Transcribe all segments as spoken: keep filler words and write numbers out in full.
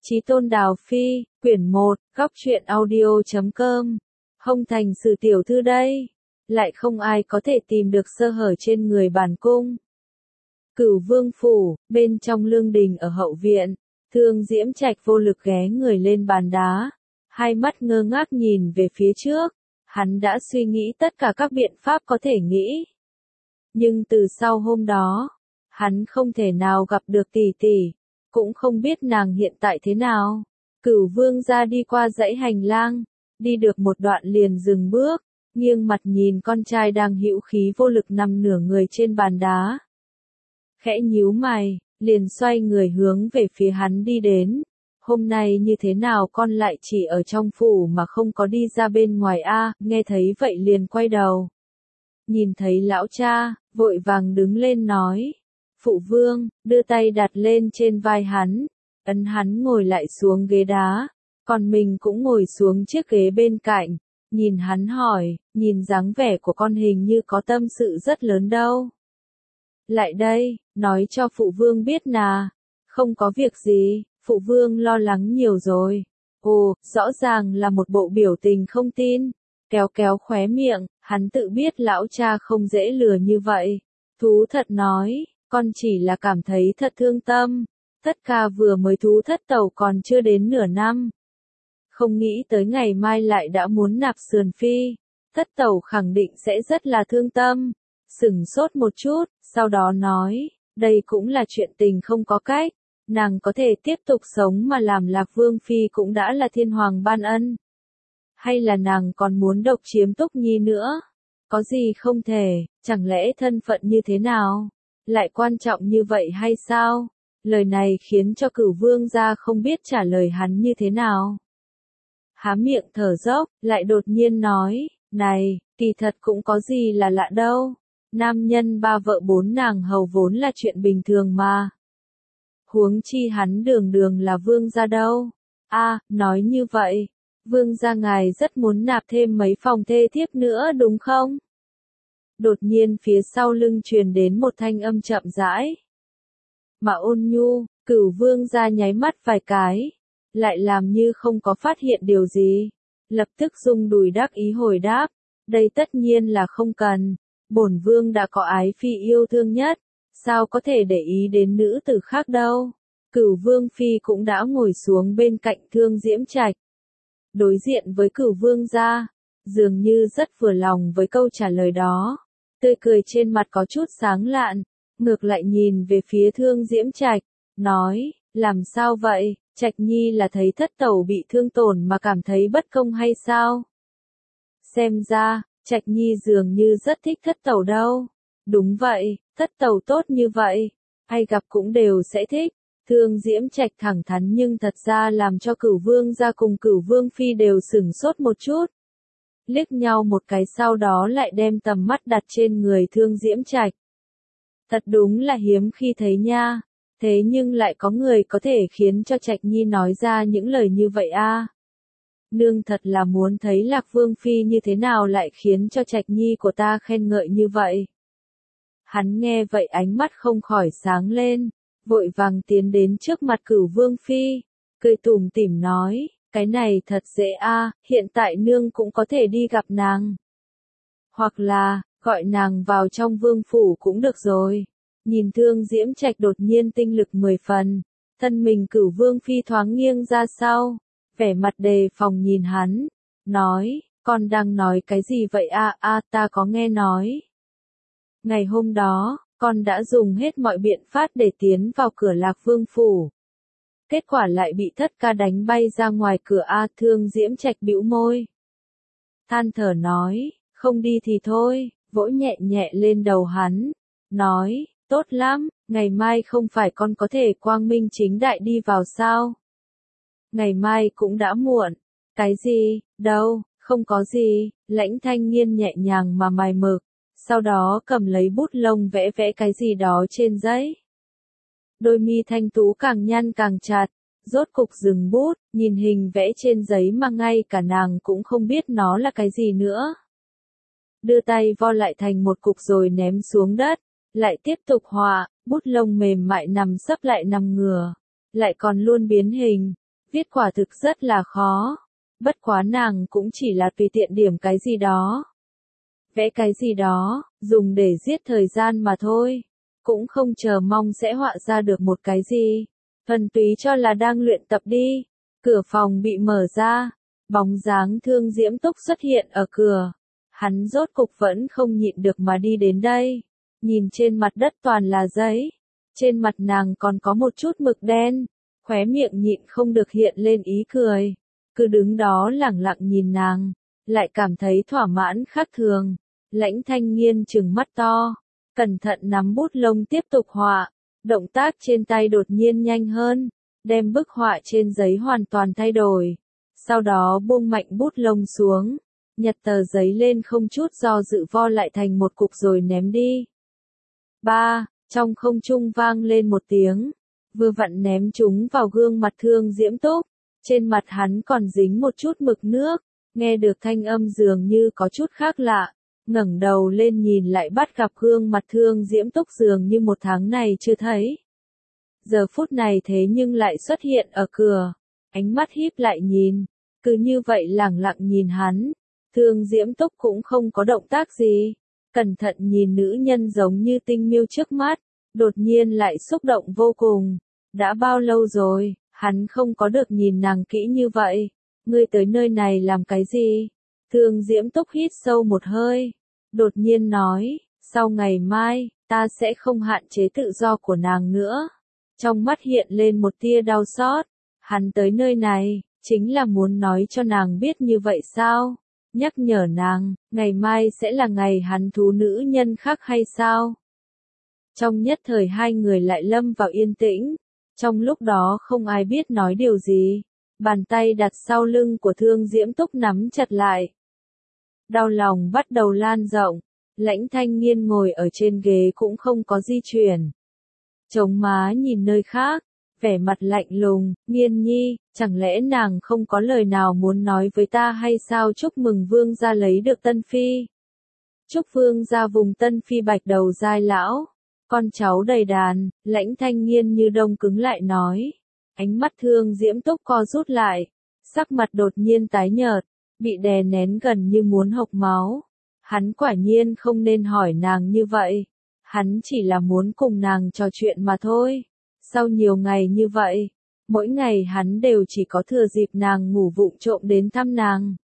Chí Tôn Đào Phi, quyển một, góc truyện audio chấm com. Hông thành sử tiểu thư đây. Lại không ai có thể tìm được sơ hở trên người bản cung. Cửu vương phủ, bên trong lương đình ở hậu viện, Thương Diễm Trạch vô lực ghé người lên bàn đá, hai mắt ngơ ngác nhìn về phía trước. Hắn đã suy nghĩ tất cả các biện pháp có thể nghĩ. Nhưng từ sau hôm đó, hắn không thể nào gặp được tỷ tỷ, cũng không biết nàng hiện tại thế nào. Cửu vương ra đi qua dãy hành lang, đi được một đoạn liền dừng bước, nghiêng mặt nhìn con trai đang hữu khí vô lực nằm nửa người trên bàn đá. Khẽ nhíu mày, liền xoay người hướng về phía hắn đi đến. Hôm nay như thế nào con lại chỉ ở trong phủ mà không có đi ra bên ngoài a? Nghe thấy vậy liền quay đầu. Nhìn thấy lão cha, vội vàng đứng lên nói. Phụ vương, đưa tay đặt lên trên vai hắn, ấn hắn ngồi lại xuống ghế đá, còn mình cũng ngồi xuống chiếc ghế bên cạnh, nhìn hắn hỏi, nhìn dáng vẻ của con hình như có tâm sự rất lớn đâu. Lại đây, nói cho phụ vương biết nà, không có việc gì, phụ vương lo lắng nhiều rồi. Ồ, rõ ràng là một bộ biểu tình không tin, kéo kéo khóe miệng, hắn tự biết lão cha không dễ lừa như vậy. Thú thật nói, con chỉ là cảm thấy thật thương tâm, tất cả vừa mới thú thất tẩu còn chưa đến nửa năm. Không nghĩ tới ngày mai lại đã muốn nạp sườn phi, thất tẩu khẳng định sẽ rất là thương tâm. Sửng sốt một chút, sau đó nói, đây cũng là chuyện tình không có cách, nàng có thể tiếp tục sống mà làm Lạc Vương Phi cũng đã là thiên hoàng ban ân. Hay là nàng còn muốn độc chiếm Túc Nhi nữa? Có gì không thể, chẳng lẽ thân phận như thế nào? Lại quan trọng như vậy hay sao? Lời này khiến cho Cửu vương gia không biết trả lời hắn như thế nào. Há miệng thở dốc, lại đột nhiên nói, này, kỳ thật cũng có gì là lạ đâu. Nam nhân ba vợ bốn nàng hầu vốn là chuyện bình thường mà. Huống chi hắn đường đường là vương gia đâu. A, nói như vậy, vương gia ngài rất muốn nạp thêm mấy phòng thê thiếp nữa đúng không? Đột nhiên phía sau lưng truyền đến một thanh âm chậm rãi. Mà Ôn Nhu, Cửu vương gia nháy mắt vài cái, lại làm như không có phát hiện điều gì, lập tức rung đùi đắc ý hồi đáp, đây tất nhiên là không cần, bổn vương đã có ái phi yêu thương nhất, sao có thể để ý đến nữ tử khác đâu. Cửu vương phi cũng đã ngồi xuống bên cạnh Thương Diễm Trạch, đối diện với Cửu vương gia, dường như rất vừa lòng với câu trả lời đó, tươi cười trên mặt có chút sáng lạn, ngược lại nhìn về phía Thương Diễm Trạch, nói, làm sao vậy, Trạch Nhi là thấy thất tẩu bị thương tổn mà cảm thấy bất công hay sao? Xem ra, Trạch Nhi dường như rất thích thất tẩu đâu. Đúng vậy, thất tẩu tốt như vậy, ai gặp cũng đều sẽ thích. Thương Diễm Trạch thẳng thắn nhưng thật ra làm cho Cửu vương gia cùng Cửu vương phi đều sửng sốt một chút. Liếc nhau một cái sau đó lại đem tầm mắt đặt trên người Thương Diễm Trạch. Thật đúng là hiếm khi thấy nha, thế nhưng lại có người có thể khiến cho Trạch Nhi nói ra những lời như vậy a. À. Nương thật là muốn thấy Lạc Vương Phi như thế nào lại khiến cho Trạch Nhi của ta khen ngợi như vậy. Hắn nghe vậy ánh mắt không khỏi sáng lên, vội vàng tiến đến trước mặt Cửu vương Phi, cười tủm tỉm nói, cái này thật dễ a, à, hiện tại nương cũng có thể đi gặp nàng. Hoặc là, gọi nàng vào trong vương phủ cũng được rồi. Nhìn Thương Diễm Trạch đột nhiên tinh lực mười phần, thân mình Cửu vương Phi thoáng nghiêng ra sau, vẻ mặt đề phòng nhìn hắn, nói, con đang nói cái gì vậy a? À, a à, ta có nghe nói. Ngày hôm đó, con đã dùng hết mọi biện pháp để tiến vào cửa Lạc Vương phủ. Kết quả lại bị thất ca đánh bay ra ngoài cửa a. À, Thương Diễm Trạch bĩu môi, than thở nói, không đi thì thôi, vỗ nhẹ nhẹ lên đầu hắn, nói, tốt lắm, ngày mai không phải con có thể quang minh chính đại đi vào sao? Ngày mai cũng đã muộn. Cái gì, đâu, không có gì, Lãnh Thanh Nghiên nhẹ nhàng mà mài mực, sau đó cầm lấy bút lông vẽ vẽ cái gì đó trên giấy. Đôi mi thanh tú càng nhăn càng chặt, rốt cục dừng bút, nhìn hình vẽ trên giấy mà ngay cả nàng cũng không biết nó là cái gì nữa. Đưa tay vo lại thành một cục rồi ném xuống đất, lại tiếp tục họa, bút lông mềm mại nằm sấp lại nằm ngửa, lại còn luôn biến hình, Viết quả thực rất là khó. Bất quá nàng cũng chỉ là tùy tiện điểm cái gì đó. Vẽ cái gì đó, dùng để giết thời gian mà thôi. Cũng không chờ mong sẽ họa ra được một cái gì. Thuần túy cho là đang luyện tập đi. Cửa phòng bị mở ra. Bóng dáng Thương Diễm Túc xuất hiện ở cửa. Hắn rốt cục vẫn không nhịn được mà đi đến đây. Nhìn trên mặt đất toàn là giấy. Trên mặt nàng còn có một chút mực đen. Khóe miệng nhịn không được hiện lên ý cười. Cứ đứng đó lẳng lặng nhìn nàng. Lại cảm thấy thỏa mãn khác thường. Lãnh Thanh Nghiên trừng mắt to. Cẩn thận nắm bút lông tiếp tục họa. Động tác trên tay đột nhiên nhanh hơn. Đem bức họa trên giấy hoàn toàn thay đổi. Sau đó buông mạnh bút lông xuống. Nhặt tờ giấy lên không chút do dự vo lại thành một cục rồi ném đi. Ba, trong không trung vang lên một tiếng. Vừa vặn ném chúng vào gương mặt Thương Diễm Túc. Trên mặt hắn còn dính một chút mực nước. Nghe được thanh âm dường như có chút khác lạ. Ngẩng đầu lên nhìn lại bắt gặp gương mặt Thương Diễm Túc dường như một tháng này chưa thấy. Giờ phút này thế nhưng lại xuất hiện ở cửa. Ánh mắt híp lại nhìn. Cứ như vậy lẳng lặng nhìn hắn. Thương Diễm Túc cũng không có động tác gì. Cẩn thận nhìn nữ nhân giống như tinh miêu trước mắt. Đột nhiên lại xúc động vô cùng. Đã bao lâu rồi, hắn không có được nhìn nàng kỹ như vậy. Ngươi tới nơi này làm cái gì? Thương Diễm Túc hít sâu một hơi. Đột nhiên nói, sau ngày mai, ta sẽ không hạn chế tự do của nàng nữa. Trong mắt hiện lên một tia đau xót. Hắn tới nơi này, chính là muốn nói cho nàng biết như vậy sao? Nhắc nhở nàng, ngày mai sẽ là ngày hắn thú nữ nhân khác hay sao? Trong nhất thời hai người lại lâm vào yên tĩnh. Trong lúc đó không ai biết nói điều gì. Bàn tay đặt sau lưng của Thương Diễm Túc nắm chặt lại. Đau lòng bắt đầu lan rộng. Lãnh Thanh Nghiên ngồi ở trên ghế cũng không có di chuyển. Chống má nhìn nơi khác. Vẻ mặt lạnh lùng, Nghiên nhi, chẳng lẽ nàng không có lời nào muốn nói với ta hay sao? Chúc mừng vương gia lấy được tân phi. Chúc vương gia vùng tân phi bạch đầu giai lão. Con cháu đầy đàn, Lãnh Thanh Nghiên như đông cứng lại nói. Ánh mắt Thương Diễm Túc co rút lại. Sắc mặt đột nhiên tái nhợt, bị đè nén gần như muốn hộc máu. Hắn quả nhiên không nên hỏi nàng như vậy. Hắn chỉ là muốn cùng nàng trò chuyện mà thôi. Sau nhiều ngày như vậy, mỗi ngày hắn đều chỉ có thừa dịp nàng ngủ vụng trộm đến thăm nàng.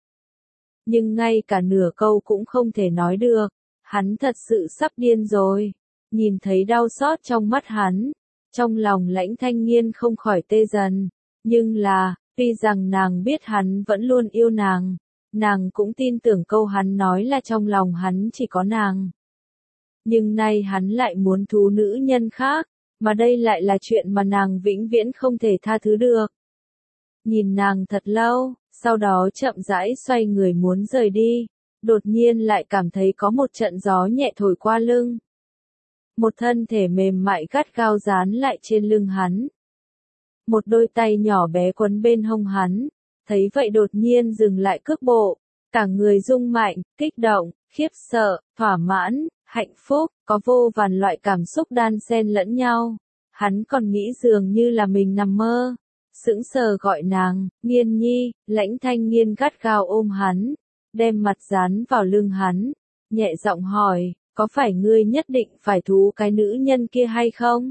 Nhưng ngay cả nửa câu cũng không thể nói được. Hắn thật sự sắp điên rồi. Nhìn thấy đau xót trong mắt hắn. Trong lòng Lãnh Thanh Nghiên không khỏi tê dần. Nhưng là, tuy rằng nàng biết hắn vẫn luôn yêu nàng. Nàng cũng tin tưởng câu hắn nói là trong lòng hắn chỉ có nàng. Nhưng nay hắn lại muốn thú nữ nhân khác. Mà đây lại là chuyện mà nàng vĩnh viễn không thể tha thứ được. Nhìn nàng thật lâu, sau đó chậm rãi xoay người muốn rời đi. Đột nhiên lại cảm thấy có một trận gió nhẹ thổi qua lưng. Một thân thể mềm mại gắt gao dán lại trên lưng hắn. Một đôi tay nhỏ bé quấn bên hông hắn. Thấy vậy đột nhiên dừng lại cước bộ. Cả người rung mạnh, kích động, khiếp sợ, thỏa mãn, hạnh phúc, có vô vàn loại cảm xúc đan xen lẫn nhau. Hắn còn nghĩ dường như là mình nằm mơ. Sững sờ gọi nàng, Nghiên nhi, Lãnh Thanh Nghiên gắt gao ôm hắn. Đem mặt dán vào lưng hắn. Nhẹ giọng hỏi, có phải ngươi nhất định phải thú cái nữ nhân kia hay không?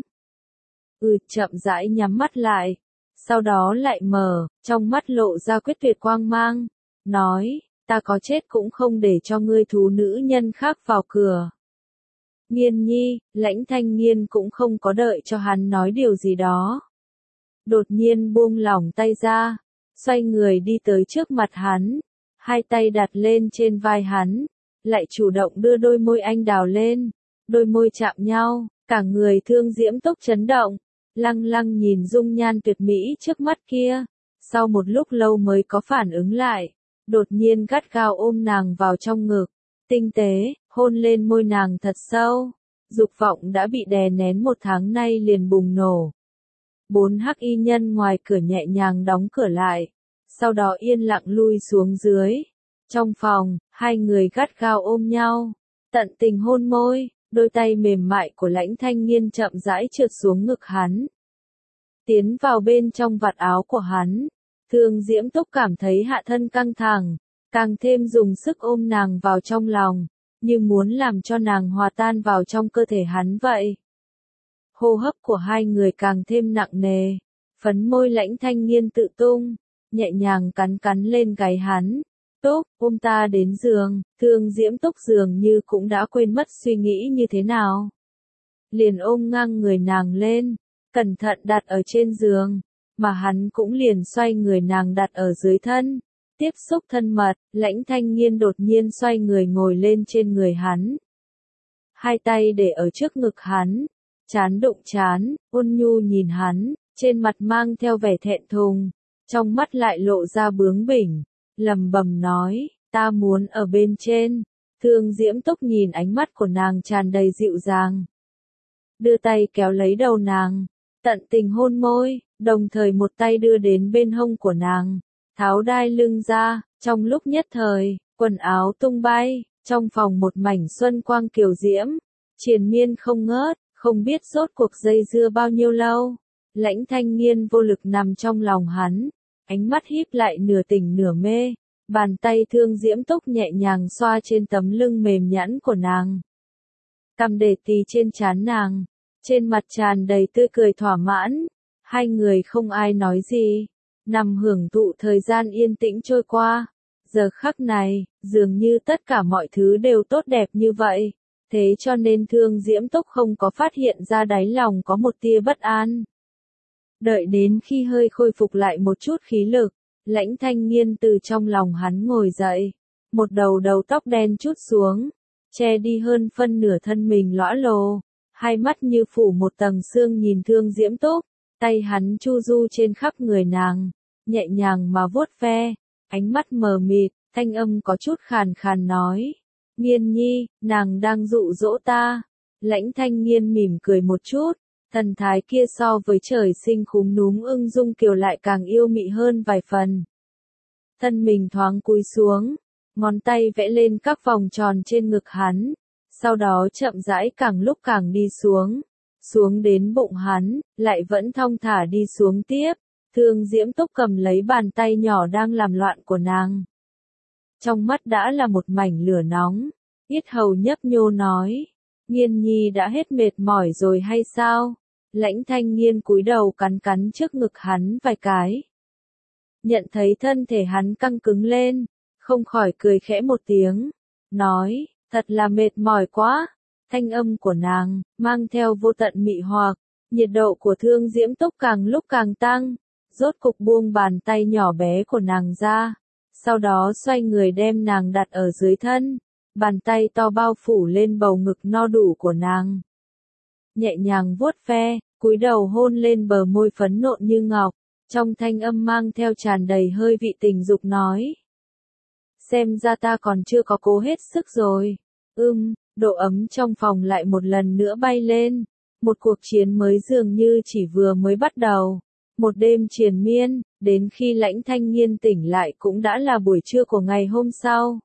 Ừ, chậm rãi nhắm mắt lại. Sau đó lại mở, trong mắt lộ ra quyết tuyệt quang mang. Nói, ta có chết cũng không để cho ngươi thú nữ nhân khác vào cửa. Nghiên nhi, Lãnh Thanh Nghiên cũng không có đợi cho hắn nói điều gì đó. Đột nhiên buông lỏng tay ra, xoay người đi tới trước mặt hắn, hai tay đặt lên trên vai hắn, lại chủ động đưa đôi môi anh đào lên, đôi môi chạm nhau, cả người Thương Diễm Túc chấn động, lăng lăng nhìn dung nhan tuyệt mỹ trước mắt kia, sau một lúc lâu mới có phản ứng lại, đột nhiên gắt gao ôm nàng vào trong ngực, tinh tế, hôn lên môi nàng thật sâu, dục vọng đã bị đè nén một tháng nay liền bùng nổ. Bốn hắc y nhân ngoài cửa nhẹ nhàng đóng cửa lại, sau đó yên lặng lui xuống dưới. Trong phòng, hai người gắt gao ôm nhau, tận tình hôn môi, đôi tay mềm mại của Lãnh Thanh Nghiên chậm rãi trượt xuống ngực hắn. Tiến vào bên trong vạt áo của hắn, Thương Diễm Túc cảm thấy hạ thân căng thẳng, càng thêm dùng sức ôm nàng vào trong lòng, như muốn làm cho nàng hòa tan vào trong cơ thể hắn vậy. Hô hấp của hai người càng thêm nặng nề, phấn môi Lãnh Thanh Nghiên tự tung, nhẹ nhàng cắn cắn lên gáy hắn. Túc, ôm ta đến giường. Thương Diễm Túc dường như cũng đã quên mất suy nghĩ như thế nào. Liền ôm ngang người nàng lên, cẩn thận đặt ở trên giường, mà hắn cũng liền xoay người nàng đặt ở dưới thân. Tiếp xúc thân mật, Lãnh Thanh Nghiên đột nhiên xoay người ngồi lên trên người hắn. Hai tay để ở trước ngực hắn, trán đụng trán, ôn nhu nhìn hắn, trên mặt mang theo vẻ thẹn thùng, trong mắt lại lộ ra bướng bỉnh, lẩm bẩm nói, ta muốn ở bên trên. Thương Diễm Túc nhìn ánh mắt của nàng tràn đầy dịu dàng, đưa tay kéo lấy đầu nàng, tận tình hôn môi, đồng thời một tay đưa đến bên hông của nàng, tháo đai lưng ra, trong lúc nhất thời, quần áo tung bay, trong phòng một mảnh xuân quang kiều diễm, triền miên không ngớt, không biết rốt cuộc dây dưa bao nhiêu lâu. Lãnh Thanh Nghiên vô lực nằm trong lòng hắn, ánh mắt híp lại nửa tỉnh nửa mê, bàn tay Thương Diễm Túc nhẹ nhàng xoa trên tấm lưng mềm nhẵn của nàng. Cằm để tì trên trán nàng, trên mặt tràn đầy tươi cười thỏa mãn, hai người không ai nói gì, nằm hưởng thụ thời gian yên tĩnh trôi qua. Giờ khắc này, dường như tất cả mọi thứ đều tốt đẹp như vậy, thế cho nên Thương Diễm Túc không có phát hiện ra đáy lòng có một tia bất an. Đợi đến khi hơi khôi phục lại một chút khí lực, Lãnh Thanh Nghiên từ trong lòng hắn ngồi dậy, một đầu đầu tóc đen trút xuống, che đi hơn phân nửa thân mình lõa lồ, hai mắt như phủ một tầng sương nhìn Thương Diễm Túc, tay hắn chu du trên khắp người nàng, nhẹ nhàng mà vuốt ve, ánh mắt mờ mịt, thanh âm có chút khàn khàn nói, Nghiên nhi, nàng đang dụ dỗ ta. Lãnh Thanh Nghiên mỉm cười một chút, thần thái kia so với trời sinh khúm núm ưng dung kiều lại càng yêu mị hơn vài phần. Thân mình thoáng cúi xuống, ngón tay vẽ lên các vòng tròn trên ngực hắn, sau đó chậm rãi càng lúc càng đi xuống, xuống đến bụng hắn, lại vẫn thong thả đi xuống tiếp. Thương Diễm Túc cầm lấy bàn tay nhỏ đang làm loạn của nàng. Trong mắt đã là một mảnh lửa nóng, yết hầu nhấp nhô nói, Nghiên nhi đã hết mệt mỏi rồi hay sao? Lãnh Thanh Nghiên cúi đầu cắn cắn trước ngực hắn vài cái. Nhận thấy thân thể hắn căng cứng lên, không khỏi cười khẽ một tiếng, nói, thật là mệt mỏi quá. Thanh âm của nàng, mang theo vô tận mị hoặc, nhiệt độ của Thương Diễm Túc càng lúc càng tăng, rốt cục buông bàn tay nhỏ bé của nàng ra, sau đó xoay người đem nàng đặt ở dưới thân, bàn tay to bao phủ lên bầu ngực no đủ của nàng. Nhẹ nhàng vuốt ve, cúi đầu hôn lên bờ môi phấn nộn như ngọc, trong thanh âm mang theo tràn đầy hơi vị tình dục nói. Xem ra ta còn chưa có cố hết sức rồi. Ưm, độ ấm trong phòng lại một lần nữa bay lên, một cuộc chiến mới dường như chỉ vừa mới bắt đầu. Một đêm triền miên, đến khi Lãnh Thanh Nghiên tỉnh lại cũng đã là buổi trưa của ngày hôm sau.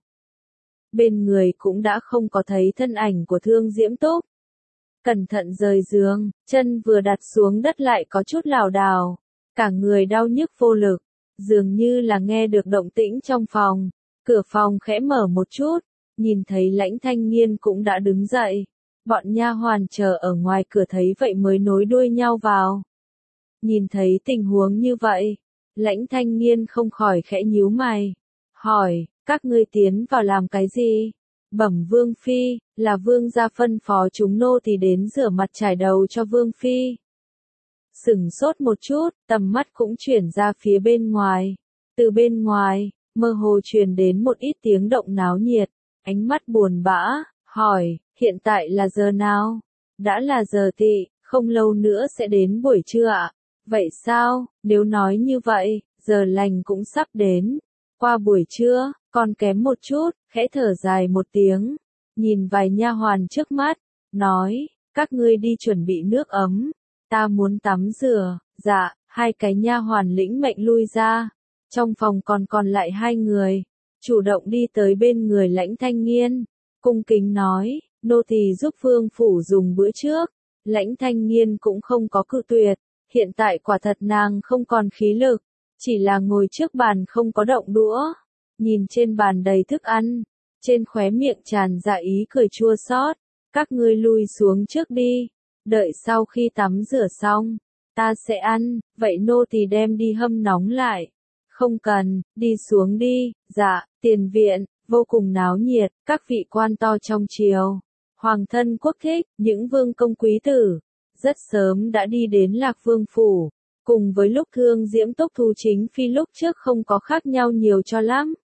Bên người cũng đã không có thấy thân ảnh của Thương Diễm Túc. Cẩn thận rời giường, chân vừa đặt xuống đất lại có chút lảo đảo, cả người đau nhức vô lực, dường như là nghe được động tĩnh trong phòng. Cửa phòng khẽ mở một chút, nhìn thấy Lãnh Thanh Nghiên cũng đã đứng dậy. Bọn nha hoàn chờ ở ngoài cửa thấy vậy mới nối đuôi nhau vào. Nhìn thấy tình huống như vậy, Lãnh Thanh Nghiên không khỏi khẽ nhíu mày, hỏi, các ngươi tiến vào làm cái gì? Bẩm Vương Phi, là Vương gia phân phó chúng nô thì đến rửa mặt trải đầu cho Vương Phi. Sửng sốt một chút, tầm mắt cũng chuyển ra phía bên ngoài. Từ bên ngoài, mơ hồ truyền đến một ít tiếng động náo nhiệt, ánh mắt buồn bã, hỏi, hiện tại là giờ nào? Đã là giờ tỵ, không lâu nữa sẽ đến buổi trưa ạ. Vậy sao, nếu nói như vậy, giờ lành cũng sắp đến. Qua buổi trưa, còn kém một chút, khẽ thở dài một tiếng, nhìn vài nha hoàn trước mắt, nói, các ngươi đi chuẩn bị nước ấm, ta muốn tắm rửa. Dạ, hai cái nha hoàn lĩnh mệnh lui ra, trong phòng còn còn lại hai người, chủ động đi tới bên người Lãnh Thanh Nghiên, cung kính nói, nô tỳ giúp Vương phủ dùng bữa trước. Lãnh Thanh Nghiên cũng không có cự tuyệt, hiện tại quả thật nàng không còn khí lực, Chỉ là ngồi trước bàn không có động đũa, nhìn trên bàn đầy thức ăn, trên khóe miệng tràn ra ý cười chua xót. Các ngươi lui xuống trước đi, đợi sau khi tắm rửa xong, ta sẽ ăn, vậy nô tỳ đem đi hâm nóng lại. Không cần, đi xuống đi. Dạ, tiền viện, vô cùng náo nhiệt, các vị quan to trong triều, hoàng thân quốc thích, những vương công quý tử, rất sớm đã đi đến Lạc Vương phủ, cùng với lúc Thương Diễm Túc Thu chính phi lúc trước không có khác nhau nhiều cho lắm.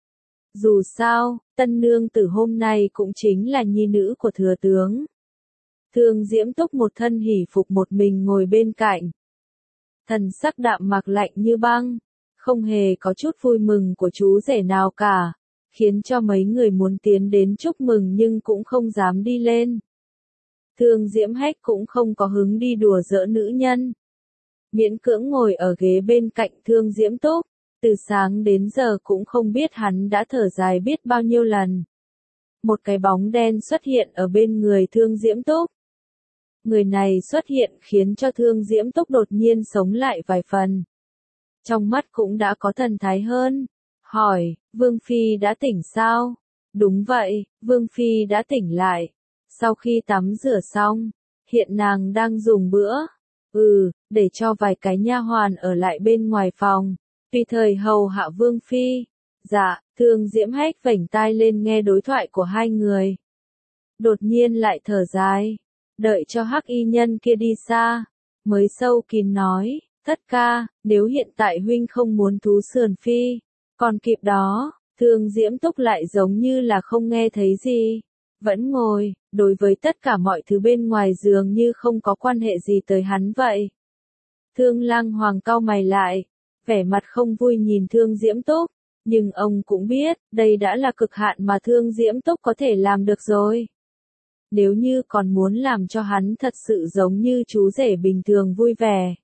Dù sao, tân nương tử hôm nay cũng chính là nhi nữ của thừa tướng. Thương Diễm Túc một thân hỉ phục một mình ngồi bên cạnh. Thần sắc đạm mạc lạnh như băng, không hề có chút vui mừng của chú rể nào cả, khiến cho mấy người muốn tiến đến chúc mừng nhưng cũng không dám đi lên. Thương Diễm Hách cũng không có hứng đi đùa giỡn nữ nhân. Miễn cưỡng ngồi ở ghế bên cạnh Thương Diễm Túc, từ sáng đến giờ cũng không biết hắn đã thở dài biết bao nhiêu lần. Một cái bóng đen xuất hiện ở bên người Thương Diễm Túc. Người này xuất hiện khiến cho Thương Diễm Túc đột nhiên sống lại vài phần. Trong mắt cũng đã có thần thái hơn. Hỏi, Vương Phi đã tỉnh sao? Đúng vậy, Vương Phi đã tỉnh lại. Sau khi tắm rửa xong, hiện nàng đang dùng bữa. Ừ, để cho vài cái nha hoàn ở lại bên ngoài phòng, tùy thời hầu hạ Vương Phi. Dạ, Thương Diễm Hách vểnh tai lên nghe đối thoại của hai người. Đột nhiên lại thở dài, đợi cho hắc y nhân kia đi xa, mới sâu kín nói, thất ca, nếu hiện tại huynh không muốn thú sườn Phi, còn kịp đó. Thương Diễm Túc lại giống như là không nghe thấy gì, vẫn ngồi, đối với tất cả mọi thứ bên ngoài dường như không có quan hệ gì tới hắn vậy. Thương Lang Hoàng cau mày lại, vẻ mặt không vui nhìn Thương Diễm Túc, nhưng ông cũng biết, đây đã là cực hạn mà Thương Diễm Túc có thể làm được rồi. Nếu như còn muốn làm cho hắn thật sự giống như chú rể bình thường vui vẻ,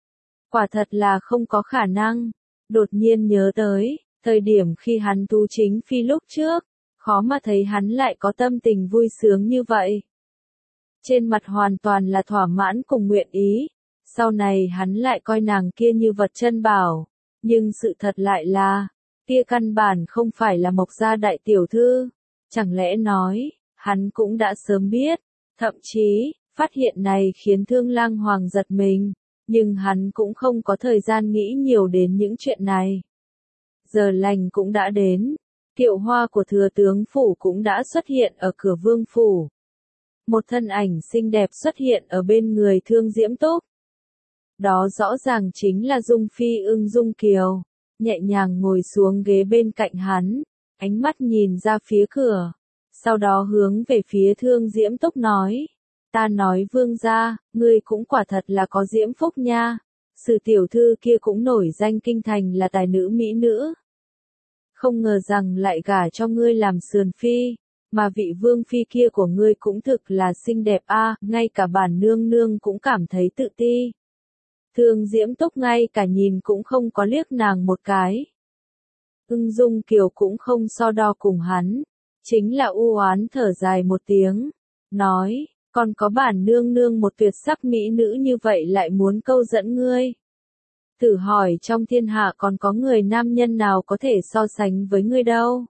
quả thật là không có khả năng. Đột nhiên nhớ tới, thời điểm khi hắn tú chính phi lúc trước, khó mà thấy hắn lại có tâm tình vui sướng như vậy. Trên mặt hoàn toàn là thỏa mãn cùng nguyện ý, sau này hắn lại coi nàng kia như vật chân bảo, nhưng sự thật lại là, kia căn bản không phải là Mộc gia đại tiểu thư, chẳng lẽ nói, hắn cũng đã sớm biết, thậm chí, phát hiện này khiến Thương Lang Hoàng giật mình, nhưng hắn cũng không có thời gian nghĩ nhiều đến những chuyện này. Giờ lành cũng đã đến, kiệu hoa của thừa tướng phủ cũng đã xuất hiện ở cửa vương phủ. Một thân ảnh xinh đẹp xuất hiện ở bên người Thương Diễm Túc. Đó rõ ràng chính là Dung Phi Ưng Dung Kiều, nhẹ nhàng ngồi xuống ghế bên cạnh hắn, ánh mắt nhìn ra phía cửa, sau đó hướng về phía Thương Diễm Túc nói, ta nói vương gia, ngươi cũng quả thật là có diễm phúc nha, sử tiểu thư kia cũng nổi danh kinh thành là tài nữ mỹ nữ. Không ngờ rằng lại gả cho ngươi làm sườn phi, mà vị vương phi kia của ngươi cũng thực là xinh đẹp a, ngay cả bản nương nương cũng cảm thấy tự ti. Thương Diễm Túc ngay cả nhìn cũng không có liếc nàng một cái. Ưng Dung Kiều cũng không so đo cùng hắn, chính là u oán thở dài một tiếng, nói, còn có bản nương nương một tuyệt sắc mỹ nữ như vậy lại muốn câu dẫn ngươi. Thử hỏi trong thiên hạ còn có người nam nhân nào có thể so sánh với ngươi đâu.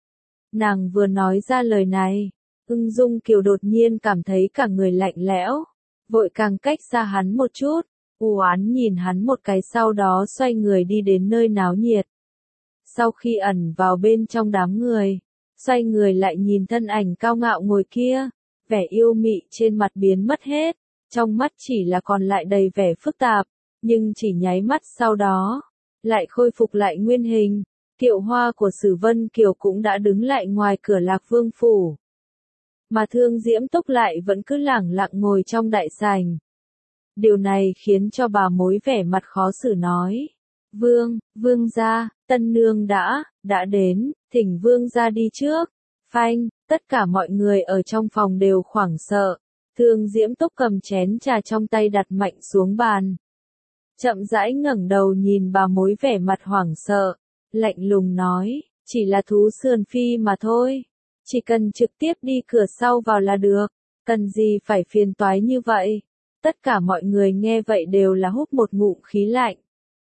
Nàng vừa nói ra lời này, Ưng Dung Kiều đột nhiên cảm thấy cả người lạnh lẽo, vội càng cách xa hắn một chút, u oán nhìn hắn một cái sau đó xoay người đi đến nơi náo nhiệt. Sau khi ẩn vào bên trong đám người, xoay người lại nhìn thân ảnh cao ngạo ngồi kia, vẻ yêu mị trên mặt biến mất hết, trong mắt chỉ là còn lại đầy vẻ phức tạp, nhưng chỉ nháy mắt sau đó, lại khôi phục lại nguyên hình. Kiệu hoa của Sử Vân Kiều cũng đã đứng lại ngoài cửa Lạc Vương phủ. Mà Thương Diễm Túc lại vẫn cứ lẳng lặng ngồi trong đại sảnh. Điều này khiến cho bà mối vẻ mặt khó xử nói. Vương, vương gia, tân nương đã, đã đến, thỉnh vương gia đi trước. Phanh, tất cả mọi người ở trong phòng đều hoảng sợ. Thương Diễm Túc cầm chén trà trong tay đặt mạnh xuống bàn. Chậm rãi ngẩng đầu nhìn bà mối vẻ mặt hoảng sợ. Lạnh lùng nói, chỉ là thú sườn phi mà thôi. Chỉ cần trực tiếp đi cửa sau vào là được, cần gì phải phiền toái như vậy. Tất cả mọi người nghe vậy đều là hút một ngụm khí lạnh.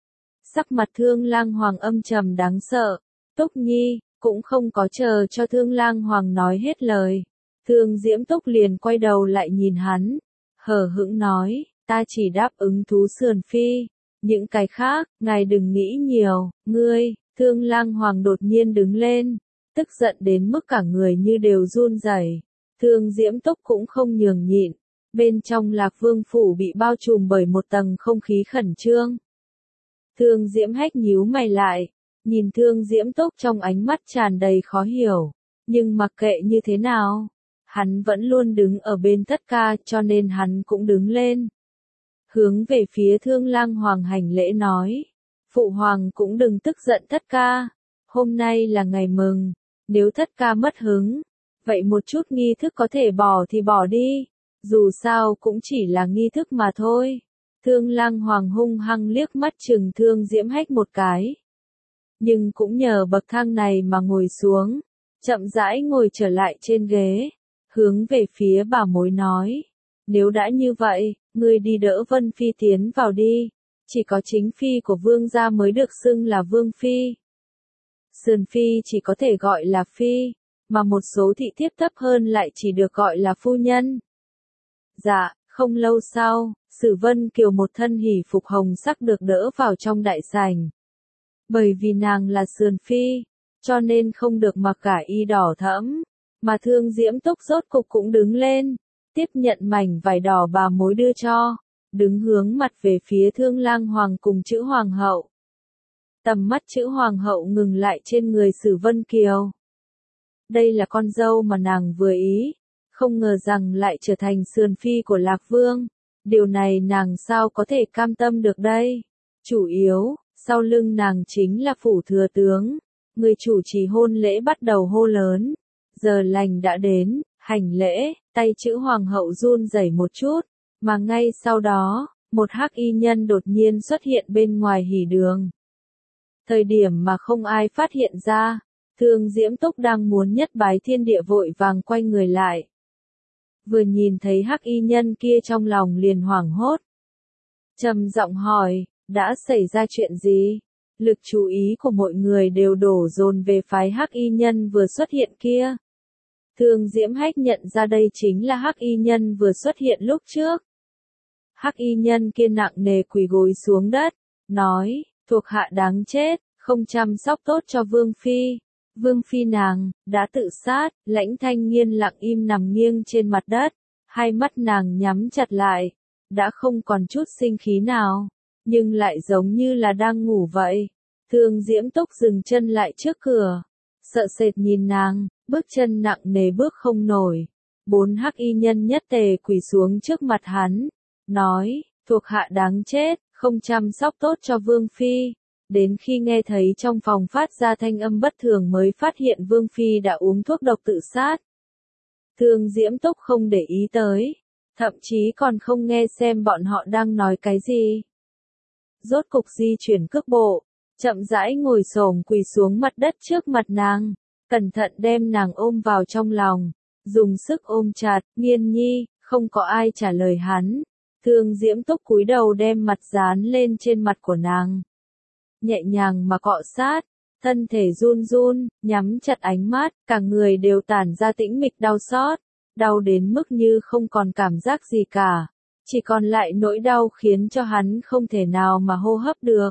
Sắc mặt Thương Lang Hoàng âm trầm đáng sợ. Túc Nhi, cũng không có chờ cho Thương Lang Hoàng nói hết lời. Thương Diễm Túc liền quay đầu lại nhìn hắn, hờ hững nói, ta chỉ đáp ứng thú sườn phi, những cái khác, ngài đừng nghĩ nhiều, ngươi, Thương Lang Hoàng đột nhiên đứng lên, tức giận đến mức cả người như đều run rẩy. Thương Diễm Túc cũng không nhường nhịn, bên trong Lạc Vương phủ bị bao trùm bởi một tầng không khí khẩn trương. Thương Diễm Hách nhíu mày lại, nhìn Thương Diễm Túc trong ánh mắt tràn đầy khó hiểu, nhưng mặc kệ như thế nào, hắn vẫn luôn đứng ở bên tất ca cho nên hắn cũng đứng lên. Hướng về phía Thương Lang Hoàng hành lễ nói, Phụ Hoàng cũng đừng tức giận tất ca, hôm nay là ngày mừng, nếu tất ca mất hứng, vậy một chút nghi thức có thể bỏ thì bỏ đi, dù sao cũng chỉ là nghi thức mà thôi. Thương Lang Hoàng hung hăng liếc mắt chừng Thương Diễm Hách một cái. Nhưng cũng nhờ bậc thang này mà ngồi xuống, chậm rãi ngồi trở lại trên ghế, hướng về phía bà mối nói, nếu đã như vậy, ngươi đi đỡ Vân Phi tiến vào đi, chỉ có chính phi của vương gia mới được xưng là vương phi. Sườn phi chỉ có thể gọi là phi, mà một số thị thiếp thấp hơn lại chỉ được gọi là phu nhân. Dạ, không lâu sau, Sử Vân Kiều một thân hỉ phục hồng sắc được đỡ vào trong đại sảnh. Bởi vì nàng là sườn phi, cho nên không được mặc cả y đỏ thẫm, mà Thương Diễm Túc rốt cục cũng đứng lên, tiếp nhận mảnh vải đỏ bà mối đưa cho, đứng hướng mặt về phía Thương Lang Hoàng cùng chữ Hoàng hậu. Tầm mắt chữ Hoàng hậu ngừng lại trên người Sử Vân Kiều. Đây là con dâu mà nàng vừa ý, không ngờ rằng lại trở thành sườn phi của Lạc Vương, điều này nàng sao có thể cam tâm được đây. Chủ yếu, sau lưng nàng chính là phủ thừa tướng, người chủ trì hôn lễ bắt đầu hô lớn, giờ lành đã đến, hành lễ, tay chữ Hoàng hậu run rẩy một chút, mà ngay sau đó, một hắc y nhân đột nhiên xuất hiện bên ngoài hỉ đường. Thời điểm mà không ai phát hiện ra, Thương Diễm Túc đang muốn nhất bái thiên địa vội vàng quay người lại. Vừa nhìn thấy hắc y nhân kia trong lòng liền hoảng hốt. Trầm giọng hỏi, đã xảy ra chuyện gì? Lực chú ý của mọi người đều đổ dồn về phái hắc y nhân vừa xuất hiện kia. Thương Diễm Hách nhận ra đây chính là hắc y nhân vừa xuất hiện lúc trước. Hắc y nhân kia nặng nề quỳ gối xuống đất, nói, thuộc hạ đáng chết, không chăm sóc tốt cho Vương Phi. Vương Phi nàng, đã tự sát, Lãnh Thanh Nghiên lặng im nằm nghiêng trên mặt đất, hai mắt nàng nhắm chặt lại, đã không còn chút sinh khí nào, nhưng lại giống như là đang ngủ vậy. Thương Diễm Túc dừng chân lại trước cửa, sợ sệt nhìn nàng, bước chân nặng nề bước không nổi. Bốn hắc y nhân nhất tề quỳ xuống trước mặt hắn, nói, thuộc hạ đáng chết, không chăm sóc tốt cho Vương Phi. Đến khi nghe thấy trong phòng phát ra thanh âm bất thường mới phát hiện Vương Phi đã uống thuốc độc tự sát. Thương Diễm Túc không để ý tới, thậm chí còn không nghe xem bọn họ đang nói cái gì. Rốt cục di chuyển cước bộ, chậm rãi ngồi xổm quỳ xuống mặt đất trước mặt nàng, cẩn thận đem nàng ôm vào trong lòng, dùng sức ôm chặt. Nghiên nhi, không có ai trả lời hắn. Thương Diễm Túc cúi đầu đem mặt dán lên trên mặt của nàng, nhẹ nhàng mà cọ sát, thân thể run run, nhắm chặt ánh mắt, cả người đều tản ra tĩnh mịch đau xót, đau đến mức như không còn cảm giác gì cả, chỉ còn lại nỗi đau khiến cho hắn không thể nào mà hô hấp được.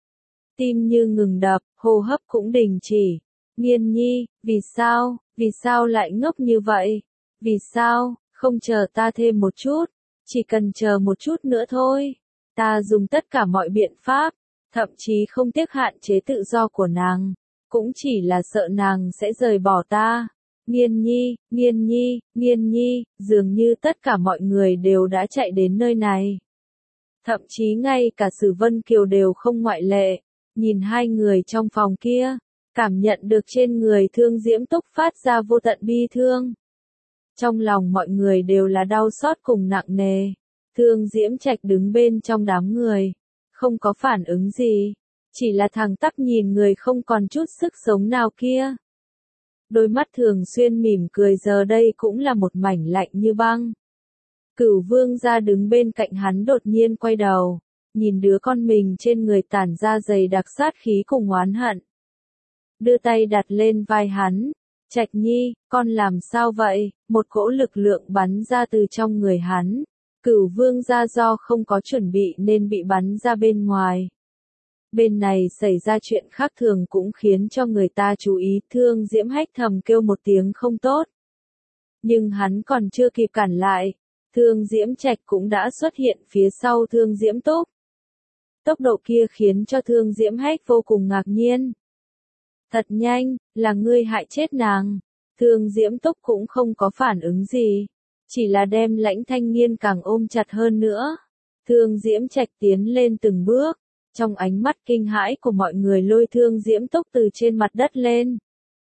Tim như ngừng đập, hô hấp cũng đình chỉ. Nghiên nhi, vì sao, vì sao lại ngốc như vậy? Vì sao, không chờ ta thêm một chút, chỉ cần chờ một chút nữa thôi. Ta dùng tất cả mọi biện pháp, thậm chí không tiếc hạn chế tự do của nàng, cũng chỉ là sợ nàng sẽ rời bỏ ta. Nghiên nhi, nghiên nhi, nghiên nhi, dường như tất cả mọi người đều đã chạy đến nơi này. Thậm chí ngay cả Sử Vân Kiều đều không ngoại lệ, nhìn hai người trong phòng kia, cảm nhận được trên người Thương Diễm Túc phát ra vô tận bi thương. Trong lòng mọi người đều là đau xót cùng nặng nề. Thương Diễm Trạch đứng bên trong đám người, không có phản ứng gì, chỉ là thẳng tắp nhìn người không còn chút sức sống nào kia. Đôi mắt thường xuyên mỉm cười giờ đây cũng là một mảnh lạnh như băng. Cửu vương gia đứng bên cạnh hắn đột nhiên quay đầu, nhìn đứa con mình trên người tản ra dày đặc sát khí cùng oán hận. Đưa tay đặt lên vai hắn, Trạch Nhi, con làm sao vậy? Một cỗ lực lượng bắn ra từ trong người hắn. Cửu vương gia do không có chuẩn bị nên bị bắn ra bên ngoài. Bên này xảy ra chuyện khác thường cũng khiến cho người ta chú ý. Thương Diễm Hách thầm kêu một tiếng không tốt. Nhưng hắn còn chưa kịp cản lại. Thương Diễm Trạch cũng đã xuất hiện phía sau Thương Diễm Túc. Tốc độ kia khiến cho Thương Diễm Hách vô cùng ngạc nhiên. Thật nhanh, là ngươi hại chết nàng. Thương Diễm Túc cũng không có phản ứng gì. Chỉ là đem Lãnh Thanh Nghiên càng ôm chặt hơn nữa. Thương Diễm Trạch tiến lên từng bước. Trong ánh mắt kinh hãi của mọi người lôi Thương Diễm Túc từ trên mặt đất lên.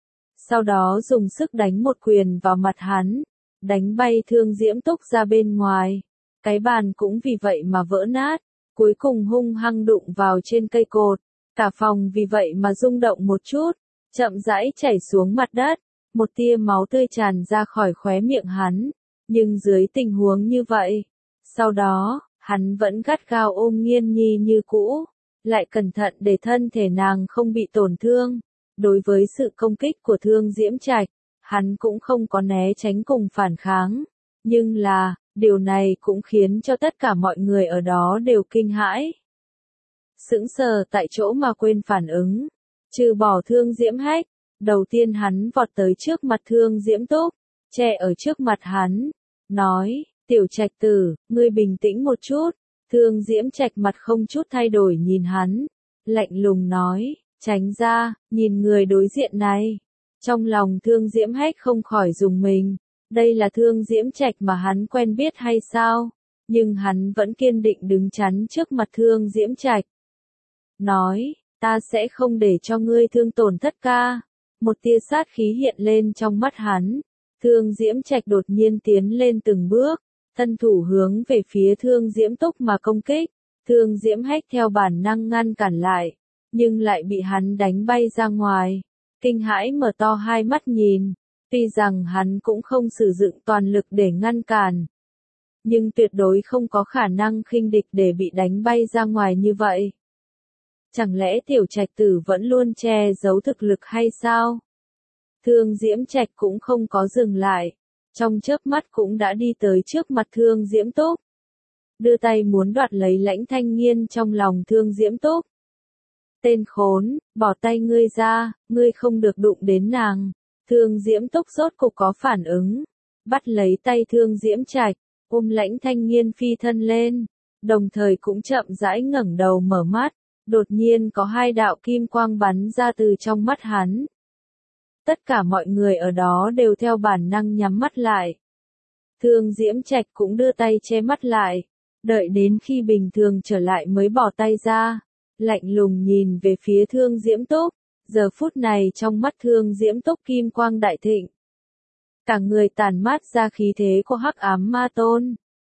Sau đó dùng sức đánh một quyền vào mặt hắn. Đánh bay Thương Diễm Túc ra bên ngoài. Cái bàn cũng vì vậy mà vỡ nát. Cuối cùng hung hăng đụng vào trên cây cột. Cả phòng vì vậy mà rung động một chút. Chậm rãi chảy xuống mặt đất. Một tia máu tươi tràn ra khỏi khóe miệng hắn. Nhưng dưới tình huống như vậy. Sau đó, hắn vẫn gắt gao ôm Nghiên Nhi như cũ. Lại cẩn thận để thân thể nàng không bị tổn thương. Đối với sự công kích của Thương Diễm Trạch, hắn cũng không có né tránh cùng phản kháng. Nhưng là, điều này cũng khiến cho tất cả mọi người ở đó đều kinh hãi. Sững sờ tại chỗ mà quên phản ứng. Trừ bỏ Thương Diễm Hách, đầu tiên hắn vọt tới trước mặt Thương Diễm Túc, che ở trước mặt hắn, nói, tiểu Trạch tử, ngươi bình tĩnh một chút. Thương Diễm Trạch mặt không chút thay đổi nhìn hắn, lạnh lùng nói, tránh ra, nhìn người đối diện này. Trong lòng Thương Diễm Hách không khỏi rùng mình, đây là Thương Diễm Trạch mà hắn quen biết hay sao? Nhưng hắn vẫn kiên định đứng chắn trước mặt Thương Diễm Trạch. Nói, ta sẽ không để cho ngươi thương tổn Thất ca. Một tia sát khí hiện lên trong mắt hắn. Thương Diễm Trạch đột nhiên tiến lên từng bước, thân thủ hướng về phía Thương Diễm Túc mà công kích. Thương Diễm Hách theo bản năng ngăn cản lại, nhưng lại bị hắn đánh bay ra ngoài. Kinh hãi mở to hai mắt nhìn, tuy rằng hắn cũng không sử dụng toàn lực để ngăn cản. Nhưng tuyệt đối không có khả năng khinh địch để bị đánh bay ra ngoài như vậy. Chẳng lẽ tiểu Trạch tử vẫn luôn che giấu thực lực hay sao? Thương Diễm Trạch cũng không có dừng lại. Trong chớp mắt cũng đã đi tới trước mặt Thương Diễm Túc. Đưa tay muốn đoạt lấy Lãnh Thanh Nghiên trong lòng Thương Diễm Túc. Tên khốn, bỏ tay ngươi ra, ngươi không được đụng đến nàng. Thương Diễm Túc rốt cục có phản ứng. Bắt lấy tay Thương Diễm Trạch, ôm Lãnh Thanh Nghiên phi thân lên. Đồng thời cũng chậm rãi ngẩng đầu mở mắt. Đột nhiên có hai đạo kim quang bắn ra từ trong mắt hắn. Tất cả mọi người ở đó đều theo bản năng nhắm mắt lại. Thương Diễm Trạch cũng đưa tay che mắt lại. Đợi đến khi bình thường trở lại mới bỏ tay ra. Lạnh lùng nhìn về phía Thương Diễm Túc. Giờ phút này trong mắt Thương Diễm Túc kim quang đại thịnh. Cả người tản mát ra khí thế của hắc ám ma tôn.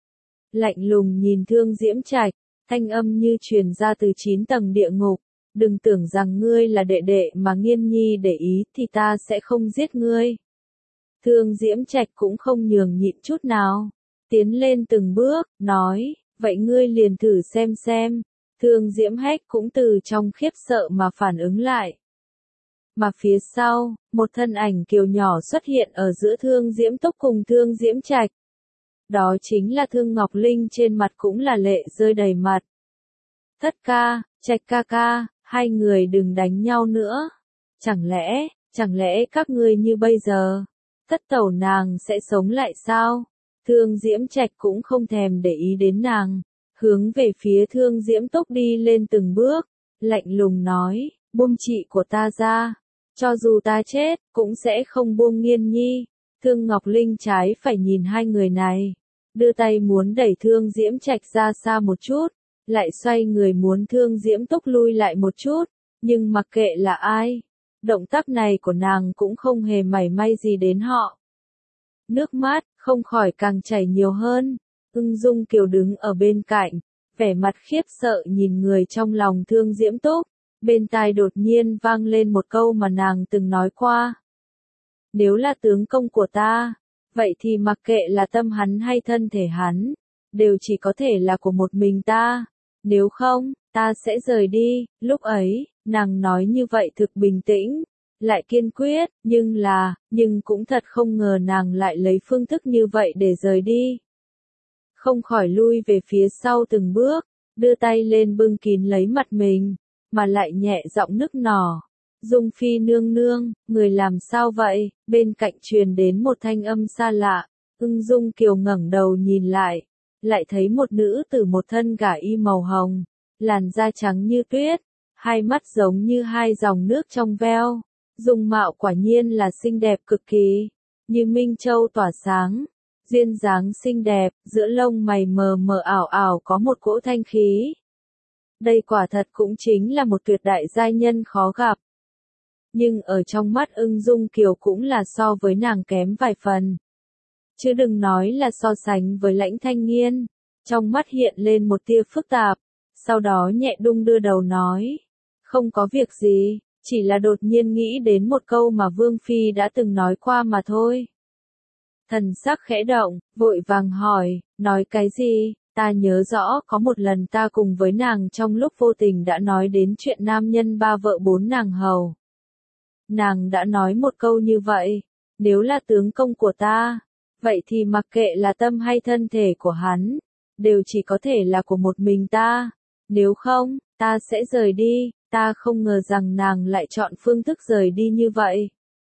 Lạnh lùng nhìn Thương Diễm Trạch, thanh âm như truyền ra từ chín tầng địa ngục. Đừng tưởng rằng ngươi là đệ đệ mà Nghiên Nhi để ý thì ta sẽ không giết ngươi. Thương Diễm Trạch cũng không nhường nhịn chút nào. Tiến lên từng bước, nói, vậy ngươi liền thử xem xem. Thương Diễm Hách cũng từ trong khiếp sợ mà phản ứng lại. Mà phía sau, một thân ảnh kiều nhỏ xuất hiện ở giữa Thương Diễm Túc cùng Thương Diễm Trạch. Đó chính là Thương Ngọc Linh, trên mặt cũng là lệ rơi đầy mặt. Thất ca, Trạch ca ca, hai người đừng đánh nhau nữa. Chẳng lẽ, chẳng lẽ các ngươi như bây giờ, thất tẩu nàng sẽ sống lại sao? Thương Diễm Trạch cũng không thèm để ý đến nàng, hướng về phía Thương Diễm Túc đi lên từng bước, lạnh lùng nói, buông chị của ta ra, cho dù ta chết, cũng sẽ không buông Nghiên Nhi. Thương Ngọc Linh trái phải nhìn hai người này, đưa tay muốn đẩy Thương Diễm Trạch ra xa một chút, lại xoay người muốn Thương Diễm Túc lui lại một chút, nhưng mặc kệ là ai, động tác này của nàng cũng không hề mảy may gì đến họ. Nước mắt, không khỏi càng chảy nhiều hơn. Ưng Dung Kiều đứng ở bên cạnh, vẻ mặt khiếp sợ nhìn người trong lòng Thương Diễm Túc. Bên tai đột nhiên vang lên một câu mà nàng từng nói qua. Nếu là tướng công của ta, vậy thì mặc kệ là tâm hắn hay thân thể hắn, đều chỉ có thể là của một mình ta. nếu không, ta sẽ rời đi. Lúc ấy, nàng nói như vậy thực bình tĩnh, lại kiên quyết, nhưng là, nhưng cũng thật không ngờ nàng lại lấy phương thức như vậy để rời đi. Không khỏi lui về phía sau từng bước, đưa tay lên bưng kín lấy mặt mình, mà lại nhẹ giọng nức nở. Dung Phi nương nương, người làm sao vậy? Bên cạnh truyền đến một thanh âm xa lạ. Ưng Dung Kiều ngẩng đầu nhìn lại, lại thấy một nữ tử một thân gả y màu hồng, làn da trắng như tuyết, hai mắt giống như hai dòng nước trong veo. Dung mạo quả nhiên là xinh đẹp cực kỳ, như minh châu tỏa sáng, duyên dáng xinh đẹp, giữa lông mày mờ mờ ảo ảo có một cỗ thanh khí. Đây quả thật cũng chính là một tuyệt đại giai nhân khó gặp. Nhưng ở trong mắt Ưng Dung Kiều cũng là so với nàng kém vài phần. Chứ đừng nói là so sánh với Lãnh Thanh Nghiên. Trong mắt hiện lên một tia phức tạp, sau đó nhẹ đung đưa đầu nói. Không có việc gì, chỉ là đột nhiên nghĩ đến một câu mà Vương Phi đã từng nói qua mà thôi. Thần sắc khẽ động, vội vàng hỏi, nói cái gì? Ta nhớ rõ có một lần ta cùng với nàng trong lúc vô tình đã nói đến chuyện nam nhân ba vợ bốn nàng hầu. Nàng đã nói một câu như vậy, nếu là tướng công của ta, vậy thì mặc kệ là tâm hay thân thể của hắn, đều chỉ có thể là của một mình ta, nếu không, ta sẽ rời đi, ta không ngờ rằng nàng lại chọn phương thức rời đi như vậy.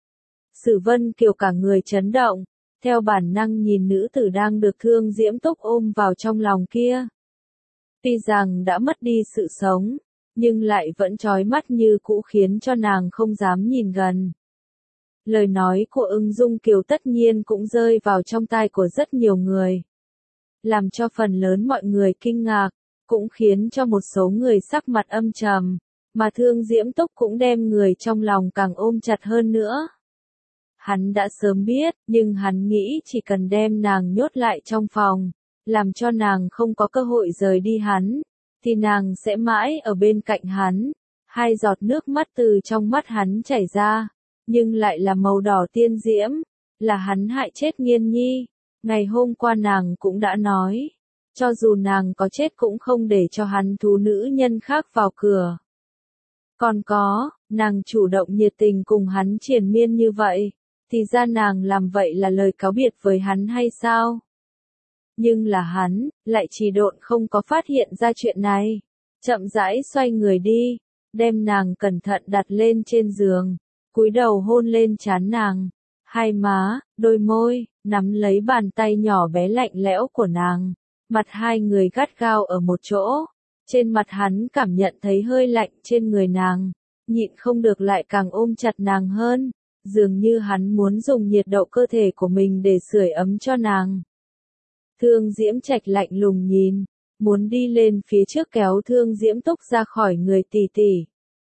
Sử Vân Kiều cả người chấn động, theo bản năng nhìn nữ tử đang được Thương Diễm Túc ôm vào trong lòng kia. Tuy rằng đã mất đi sự sống, nhưng lại vẫn chói mắt như cũ khiến cho nàng không dám nhìn gần. Lời nói của Ưng Dung Kiều tất nhiên cũng rơi vào trong tai của rất nhiều người, làm cho phần lớn mọi người kinh ngạc, cũng khiến cho một số người sắc mặt âm trầm, mà Thương Diễm Túc cũng đem người trong lòng càng ôm chặt hơn nữa. Hắn đã sớm biết, nhưng hắn nghĩ chỉ cần đem nàng nhốt lại trong phòng, làm cho nàng không có cơ hội rời đi hắn, thì nàng sẽ mãi ở bên cạnh hắn. Hai giọt nước mắt từ trong mắt hắn chảy ra, nhưng lại là màu đỏ tiên diễm, là hắn hại chết Nghiên Nhi. Ngày hôm qua nàng cũng đã nói, cho dù nàng có chết cũng không để cho hắn thú nữ nhân khác vào cửa. Còn có, nàng chủ động nhiệt tình cùng hắn triền miên như vậy, thì ra nàng làm vậy là lời cáo biệt với hắn hay sao? Nhưng là hắn, lại chỉ độn không có phát hiện ra chuyện này. Chậm rãi xoay người đi, đem nàng cẩn thận đặt lên trên giường, cúi đầu hôn lên trán nàng, hai má, đôi môi, nắm lấy bàn tay nhỏ bé lạnh lẽo của nàng. Mặt hai người gắt gao ở một chỗ, trên mặt hắn cảm nhận thấy hơi lạnh trên người nàng, nhịn không được lại càng ôm chặt nàng hơn, dường như hắn muốn dùng nhiệt độ cơ thể của mình để sưởi ấm cho nàng. Thương Diễm Trạch lạnh lùng nhìn, muốn đi lên phía trước kéo Thương Diễm Túc ra khỏi người tỷ tỷ.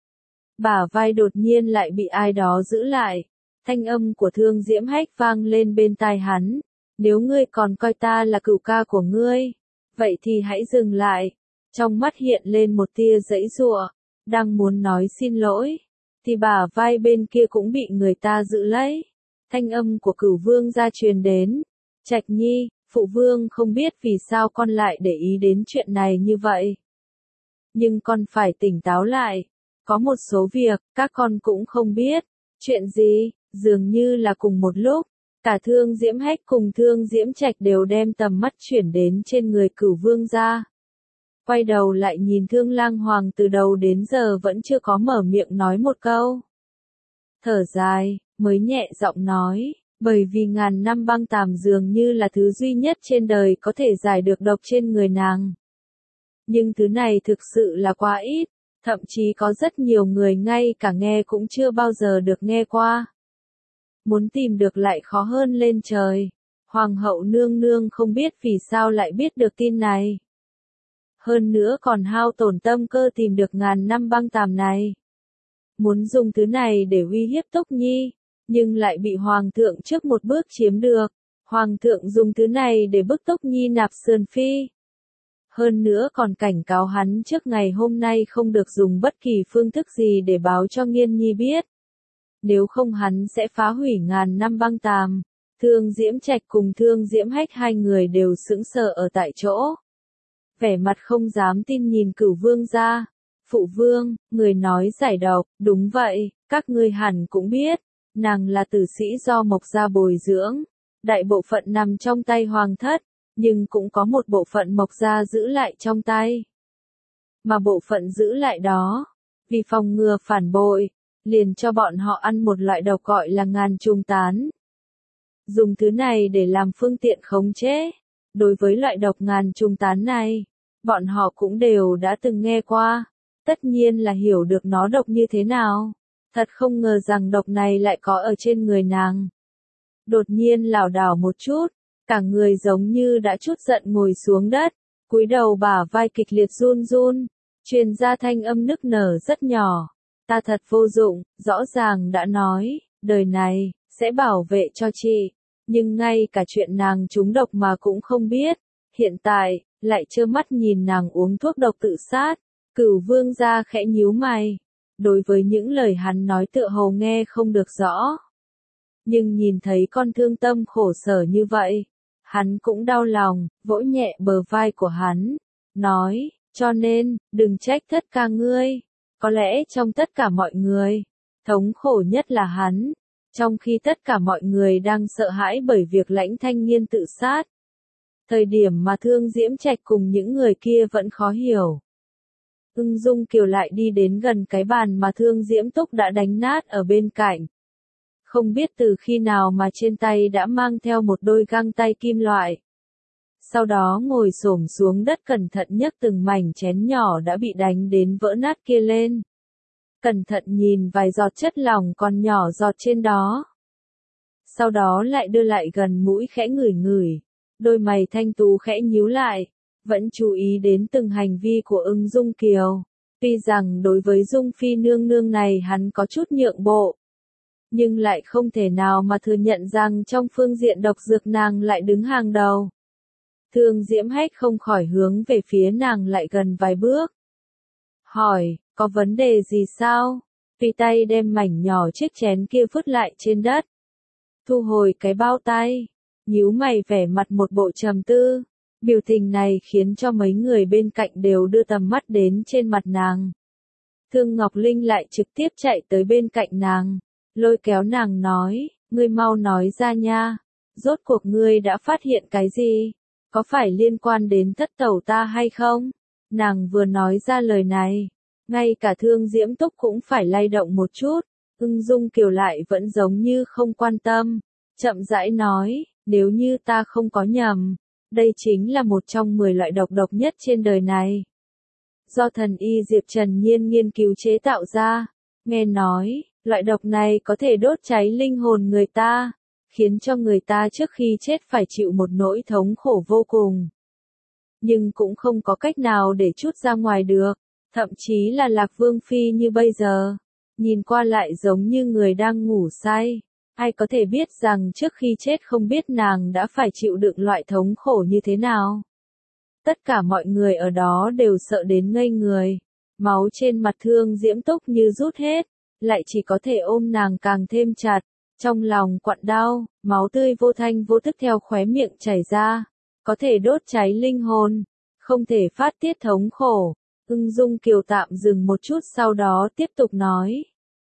Bả vai đột nhiên lại bị ai đó giữ lại, thanh âm của Thương Diễm Hách vang lên bên tai hắn, nếu ngươi còn coi ta là cửu ca của ngươi, vậy thì hãy dừng lại. Trong mắt hiện lên một tia giãy giụa, đang muốn nói xin lỗi, thì bả vai bên kia cũng bị người ta giữ lấy. Thanh âm của Cửu Vương gia truyền đến, Trạch Nhi, phụ vương không biết vì sao con lại để ý đến chuyện này như vậy. Nhưng con phải tỉnh táo lại, có một số việc, các con cũng không biết. Chuyện gì? Dường như là cùng một lúc, cả Thương Diễm Hách cùng Thương Diễm Trạch đều đem tầm mắt chuyển đến trên người Cửu Vương gia. Quay đầu lại nhìn Thương Lang Hoàng từ đầu đến giờ vẫn chưa có mở miệng nói một câu. Thở dài, mới nhẹ giọng nói, bởi vì ngàn năm băng tàm dường như là thứ duy nhất trên đời có thể giải được độc trên người nàng. Nhưng thứ này thực sự là quá ít, thậm chí có rất nhiều người ngay cả nghe cũng chưa bao giờ được nghe qua. Muốn tìm được lại khó hơn lên trời. Hoàng hậu nương nương không biết vì sao lại biết được tin này. Hơn nữa còn hao tổn tâm cơ tìm được ngàn năm băng tàm này. Muốn dùng thứ này để uy hiếp Túc Nhi, nhưng lại bị Hoàng thượng trước một bước chiếm được. Hoàng thượng dùng thứ này để bức Túc Nhi nạp sườn phi. Hơn nữa còn cảnh cáo hắn trước ngày hôm nay không được dùng bất kỳ phương thức gì để báo cho Nghiên Nhi biết. Nếu không hắn sẽ phá hủy ngàn năm băng tàm. Thương Diễm Trạch cùng Thương Diễm Hách hai người đều sững sờ ở tại chỗ. vẻ mặt không dám tin nhìn Cửu Vương gia. Phụ vương, người nói giải độc, đúng vậy, các ngươi hẳn cũng biết, nàng là tử sĩ do Mộc gia bồi dưỡng, đại bộ phận nằm trong tay hoàng thất, nhưng cũng có một bộ phận Mộc gia giữ lại trong tay. Mà bộ phận giữ lại đó, vì phòng ngừa phản bội, liền cho bọn họ ăn một loại độc gọi là ngàn trùng tán. Dùng thứ này để làm phương tiện khống chế. Đối với loại độc ngàn trùng tán này, bọn họ cũng đều đã từng nghe qua, tất nhiên là hiểu được nó độc như thế nào. Thật không ngờ rằng độc này lại có ở trên người nàng. Đột nhiên lảo đảo một chút, cả người giống như đã chút giận ngồi xuống đất, cúi đầu bả vai kịch liệt run run, truyền ra thanh âm nức nở rất nhỏ. Ta thật vô dụng, rõ ràng đã nói, đời này, sẽ bảo vệ cho chị, nhưng ngay cả chuyện nàng trúng độc mà cũng không biết, hiện tại, lại trơ mắt nhìn nàng uống thuốc độc tự sát. Cửu Vương gia khẽ nhíu mày, đối với những lời hắn nói tựa hồ nghe không được rõ. Nhưng nhìn thấy con thương tâm khổ sở như vậy, hắn cũng đau lòng, vỗ nhẹ bờ vai của hắn, nói, cho nên, đừng trách thất ca ngươi, có lẽ trong tất cả mọi người, thống khổ nhất là hắn, trong khi tất cả mọi người đang sợ hãi bởi việc Lãnh thanh niên tự sát. Thời điểm mà Thương Diễm Trạch cùng những người kia vẫn khó hiểu. Ưng Dung Kiều lại đi đến gần cái bàn mà Thương Diễm Túc đã đánh nát ở bên cạnh. Không biết từ khi nào mà trên tay đã mang theo một đôi găng tay kim loại. Sau đó ngồi xổm xuống đất cẩn thận nhấc từng mảnh chén nhỏ đã bị đánh đến vỡ nát kia lên. Cẩn thận nhìn vài giọt chất lỏng còn nhỏ giọt trên đó. Sau đó lại đưa lại gần mũi khẽ ngửi ngửi, đôi mày thanh tú khẽ nhíu lại, vẫn chú ý đến từng hành vi của Ưng Dung Kiều. Tuy rằng đối với Dung Phi nương nương này hắn có chút nhượng bộ, nhưng lại không thể nào mà thừa nhận rằng trong phương diện độc dược nàng lại đứng hàng đầu. Thương Diễm Hách không khỏi hướng về phía nàng lại gần vài bước. Hỏi, có vấn đề gì sao? Tùy tay đem mảnh nhỏ chiếc chén kia vứt lại trên đất. Thu hồi cái bao tay, nhíu mày vẻ mặt một bộ trầm tư. Biểu tình này khiến cho mấy người bên cạnh đều đưa tầm mắt đến trên mặt nàng. Thương Ngọc Linh lại trực tiếp chạy tới bên cạnh nàng, lôi kéo nàng nói, ngươi mau nói ra nha, rốt cuộc ngươi đã phát hiện cái gì? Có phải liên quan đến thất tẩu ta hay không? Nàng vừa nói ra lời này, ngay cả Thương Diễm Túc cũng phải lay động một chút. Ưng Dung Kiều lại vẫn giống như không quan tâm, chậm rãi nói, nếu như ta không có nhầm, đây chính là một trong mười loại độc độc nhất trên đời này. Do thần y Diệp Trần Nhiên nghiên cứu chế tạo ra, nghe nói, loại độc này có thể đốt cháy linh hồn người ta, khiến cho người ta trước khi chết phải chịu một nỗi thống khổ vô cùng. Nhưng cũng không có cách nào để trút ra ngoài được, thậm chí là Lạc Vương Phi như bây giờ, nhìn qua lại giống như người đang ngủ say. Ai có thể biết rằng trước khi chết không biết nàng đã phải chịu đựng loại thống khổ như thế nào. Tất cả mọi người ở đó đều sợ đến ngây người, máu trên mặt Thương Diễm Túc như rút hết, lại chỉ có thể ôm nàng càng thêm chặt, trong lòng quặn đau, máu tươi vô thanh vô tức theo khóe miệng chảy ra, có thể đốt cháy linh hồn, không thể phát tiết thống khổ. Ưng Dung Kiều tạm dừng một chút sau đó tiếp tục nói.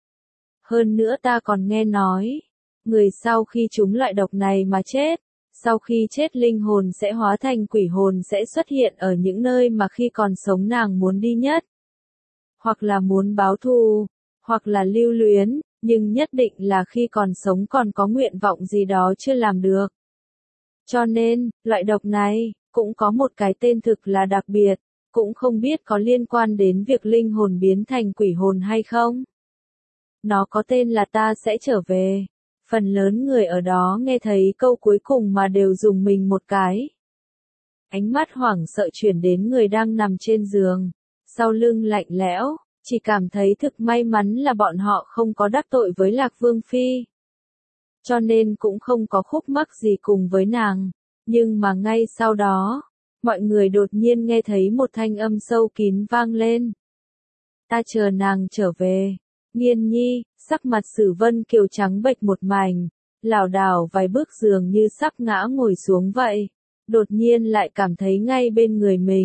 Hơn nữa ta còn nghe nói, người sau khi trúng loại độc này mà chết, sau khi chết linh hồn sẽ hóa thành quỷ hồn sẽ xuất hiện ở những nơi mà khi còn sống nàng muốn đi nhất. Hoặc là muốn báo thù, hoặc là lưu luyến, nhưng nhất định là khi còn sống còn có nguyện vọng gì đó chưa làm được. Cho nên, loại độc này, cũng có một cái tên thực là đặc biệt, cũng không biết có liên quan đến việc linh hồn biến thành quỷ hồn hay không. Nó có tên là ta sẽ trở về. Phần lớn người ở đó nghe thấy câu cuối cùng mà đều dùng mình một cái. Ánh mắt hoảng sợ chuyển đến người đang nằm trên giường, sau lưng lạnh lẽo, chỉ cảm thấy thực may mắn là bọn họ không có đắc tội với Lạc Vương Phi. Cho nên cũng không có khúc mắc gì cùng với nàng, nhưng mà ngay sau đó, mọi người đột nhiên nghe thấy một thanh âm sâu kín vang lên. Ta chờ nàng trở về. Nghiên Nhi, sắc mặt Sử Vân Kiều trắng bệch một mảnh, lảo đảo vài bước dường như sắp ngã ngồi xuống vậy. Đột nhiên lại cảm thấy ngay bên người mình,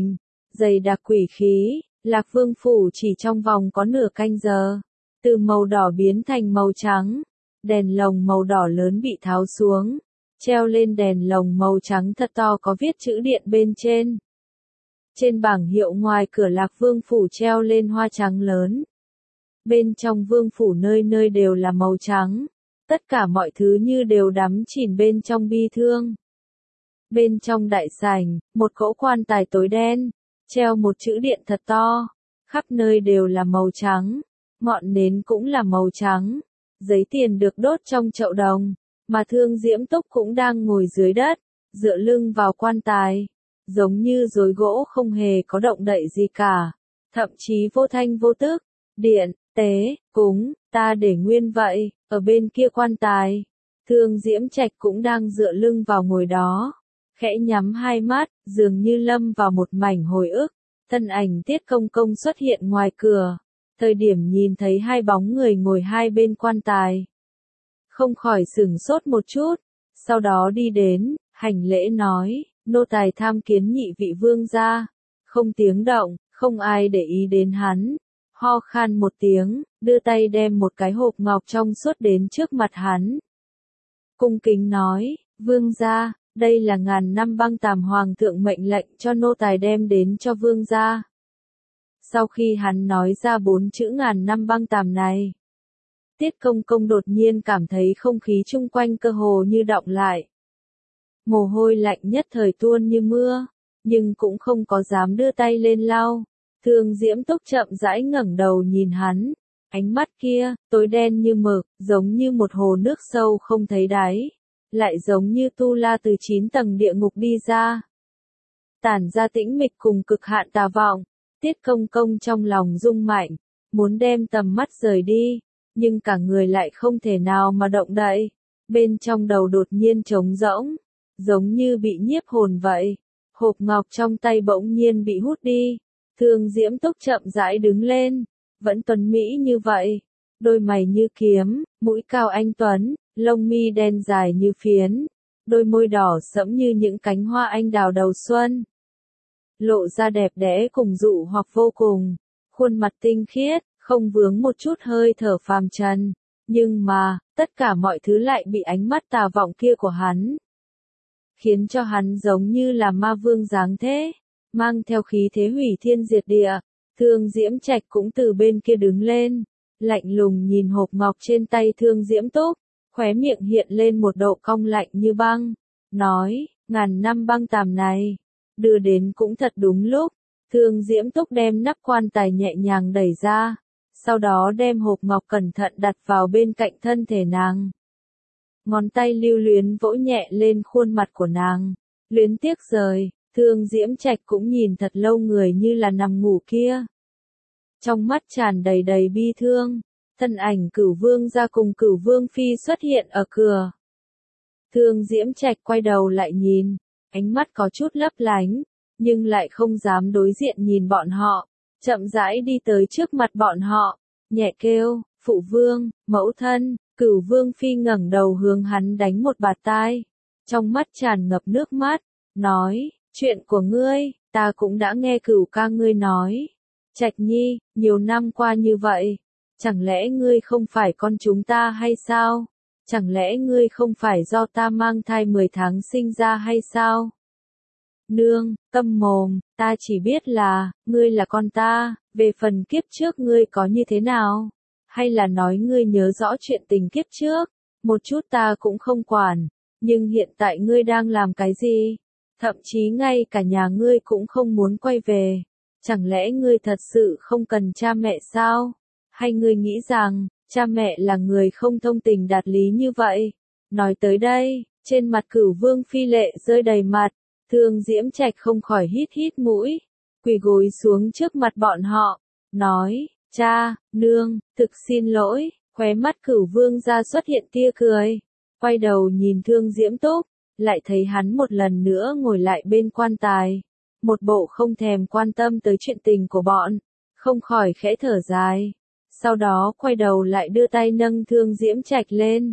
dày đặc quỷ khí, Lạc Vương phủ chỉ trong vòng có nửa canh giờ, từ màu đỏ biến thành màu trắng, đèn lồng màu đỏ lớn bị tháo xuống, treo lên đèn lồng màu trắng thật to có viết chữ điện bên trên. Trên bảng hiệu ngoài cửa Lạc Vương phủ treo lên hoa trắng lớn. Bên trong vương phủ nơi nơi đều là màu trắng, tất cả mọi thứ như đều đắm chìm bên trong bi thương. Bên trong đại sảnh, một cỗ quan tài tối đen, treo một chữ điện thật to, khắp nơi đều là màu trắng, ngọn nến cũng là màu trắng, giấy tiền được đốt trong chậu đồng, mà Thương Diễm Túc cũng đang ngồi dưới đất, dựa lưng vào quan tài, giống như rối gỗ không hề có động đậy gì cả, thậm chí vô thanh vô tức, điện, tế, cúng, ta để nguyên vậy, ở bên kia quan tài, Thương Diễm Trạch cũng đang dựa lưng vào ngồi đó, khẽ nhắm hai mắt, dường như lâm vào một mảnh hồi ức, thân ảnh Tiết Công Công xuất hiện ngoài cửa, thời điểm nhìn thấy hai bóng người ngồi hai bên quan tài. Không khỏi sửng sốt một chút, sau đó đi đến, hành lễ nói, nô tài tham kiến nhị vị vương gia, không tiếng động, không ai để ý đến hắn, ho khan một tiếng, đưa tay đem một cái hộp ngọc trong suốt đến trước mặt hắn. Cung kính nói, vương gia, đây là ngàn năm băng tàm hoàng thượng mệnh lệnh cho nô tài đem đến cho vương gia. Sau khi hắn nói ra bốn chữ ngàn năm băng tàm này, Tiết Công Công đột nhiên cảm thấy không khí chung quanh cơ hồ như đọng lại. Mồ hôi lạnh nhất thời tuôn như mưa, nhưng cũng không có dám đưa tay lên lau. Thương Diễm Túc chậm rãi ngẩng đầu nhìn hắn, ánh mắt kia, tối đen như mực, giống như một hồ nước sâu không thấy đáy, lại giống như tu la từ chín tầng địa ngục đi ra. Tản ra tĩnh mịch cùng cực hạn tà vọng, Tiết Công Công trong lòng rung mạnh, muốn đem tầm mắt rời đi, nhưng cả người lại không thể nào mà động đậy, bên trong đầu đột nhiên trống rỗng, giống như bị nhiếp hồn vậy. Hộp ngọc trong tay bỗng nhiên bị hút đi, Thương Diễm Túc chậm rãi đứng lên, vẫn tuấn mỹ như vậy, đôi mày như kiếm, mũi cao anh tuấn, lông mi đen dài như phiến, đôi môi đỏ sẫm như những cánh hoa anh đào đầu xuân. Lộ ra đẹp đẽ cùng dụ hoặc vô cùng, khuôn mặt tinh khiết, không vướng một chút hơi thở phàm trần, nhưng mà, tất cả mọi thứ lại bị ánh mắt tà vọng kia của hắn, khiến cho hắn giống như là ma vương dáng thế, mang theo khí thế hủy thiên diệt địa. Thương Diễm Trạch cũng từ bên kia đứng lên, lạnh lùng nhìn hộp ngọc trên tay Thương Diễm Túc, khóe miệng hiện lên một độ cong lạnh như băng, nói, ngàn năm băng tàm này, đưa đến cũng thật đúng lúc. Thương Diễm Túc đem nắp quan tài nhẹ nhàng đẩy ra, sau đó đem hộp ngọc cẩn thận đặt vào bên cạnh thân thể nàng. Ngón tay lưu luyến vỗ nhẹ lên khuôn mặt của nàng, luyến tiếc rời, Thương Diễm Trạch cũng nhìn thật lâu người như là nằm ngủ kia. Trong mắt tràn đầy đầy bi thương, thân ảnh Cửu Vương gia cùng Cửu Vương phi xuất hiện ở cửa. Thương Diễm Trạch quay đầu lại nhìn, ánh mắt có chút lấp lánh, nhưng lại không dám đối diện nhìn bọn họ, chậm rãi đi tới trước mặt bọn họ, nhẹ kêu, phụ vương, mẫu thân. Cửu Vương phi ngẩng đầu hướng hắn đánh một bạt tai, trong mắt tràn ngập nước mắt, nói, chuyện của ngươi, ta cũng đã nghe Cửu ca ngươi nói. Trạch Nhi, nhiều năm qua như vậy, chẳng lẽ ngươi không phải con chúng ta hay sao? Chẳng lẽ ngươi không phải do ta mang thai mười tháng sinh ra hay sao? Nương, câm mồm, ta chỉ biết là, ngươi là con ta, về phần kiếp trước ngươi có như thế nào? Hay là nói ngươi nhớ rõ chuyện tình kiếp trước, một chút ta cũng không quản, nhưng hiện tại ngươi đang làm cái gì? Thậm chí ngay cả nhà ngươi cũng không muốn quay về. Chẳng lẽ ngươi thật sự không cần cha mẹ sao? Hay ngươi nghĩ rằng, cha mẹ là người không thông tình đạt lý như vậy? Nói tới đây, trên mặt Cửu Vương phi lệ rơi đầy mặt, Thương Diễm Trạch không khỏi hít hít mũi, quỳ gối xuống trước mặt bọn họ, nói, cha, nương, thực xin lỗi. Khóe mắt Cửu Vương gia xuất hiện tia cười, quay đầu nhìn Thương Diễm Túc, lại thấy hắn một lần nữa ngồi lại bên quan tài, một bộ không thèm quan tâm tới chuyện tình của bọn, không khỏi khẽ thở dài, sau đó quay đầu lại đưa tay nâng Thương Diễm Trạch lên,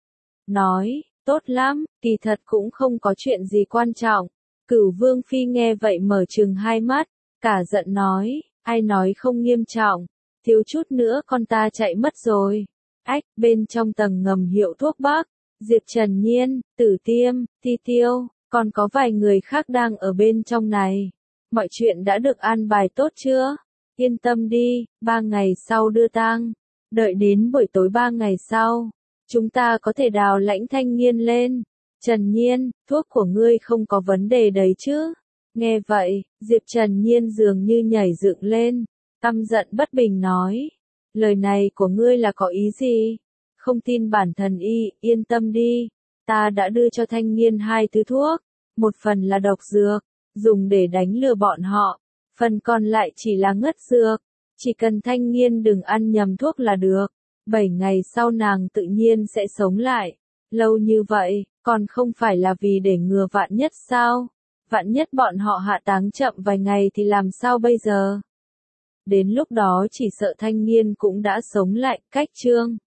nói, tốt lắm, kỳ thật cũng không có chuyện gì quan trọng. Cửu Vương phi nghe vậy mở trừng hai mắt, cả giận nói, ai nói không nghiêm trọng, thiếu chút nữa con ta chạy mất rồi. Ách, bên trong tầng ngầm hiệu thuốc bắc, Diệp Trần Nhiên, Tử Tiêm, Ti Tiêu, còn có vài người khác đang ở bên trong này. Mọi chuyện đã được an bài tốt chưa? Yên tâm đi, ba ngày sau đưa tang. Đợi đến buổi tối ba ngày sau, chúng ta có thể đào Lãnh Thanh Nghiên lên. Trần Nhiên, thuốc của ngươi không có vấn đề đấy chứ? Nghe vậy, Diệp Trần Nhiên dường như nhảy dựng lên, căm giận bất bình nói. Lời này của ngươi là có ý gì? Không tin bản thần y, yên tâm đi. Ta đã đưa cho Thanh Nghiên hai thứ thuốc. Một phần là độc dược, dùng để đánh lừa bọn họ. Phần còn lại chỉ là ngất dược. Chỉ cần Thanh Nghiên đừng ăn nhầm thuốc là được. Bảy ngày sau nàng tự nhiên sẽ sống lại. Lâu như vậy, còn không phải là vì để ngừa vạn nhất sao? Vạn nhất bọn họ hạ táng chậm vài ngày thì làm sao bây giờ? Đến lúc đó chỉ sợ Thanh Nghiên cũng đã sống lại. Cách chương